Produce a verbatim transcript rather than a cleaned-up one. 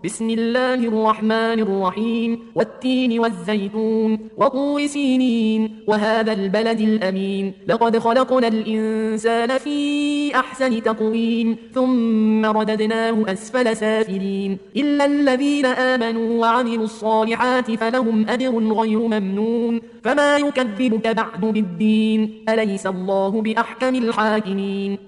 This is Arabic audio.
بسم الله الرحمن الرحيم والتين والزيتون وطور سينين وهذا البلد الأمين لقد خلقنا الإنسان في أحسن تقويم ثم رددناه أسفل سافلين إلا الذين آمنوا وعملوا الصالحات فلهم أجر غير ممنون فما يكذبك بعد بالدين أليس الله بأحكم الحاكمين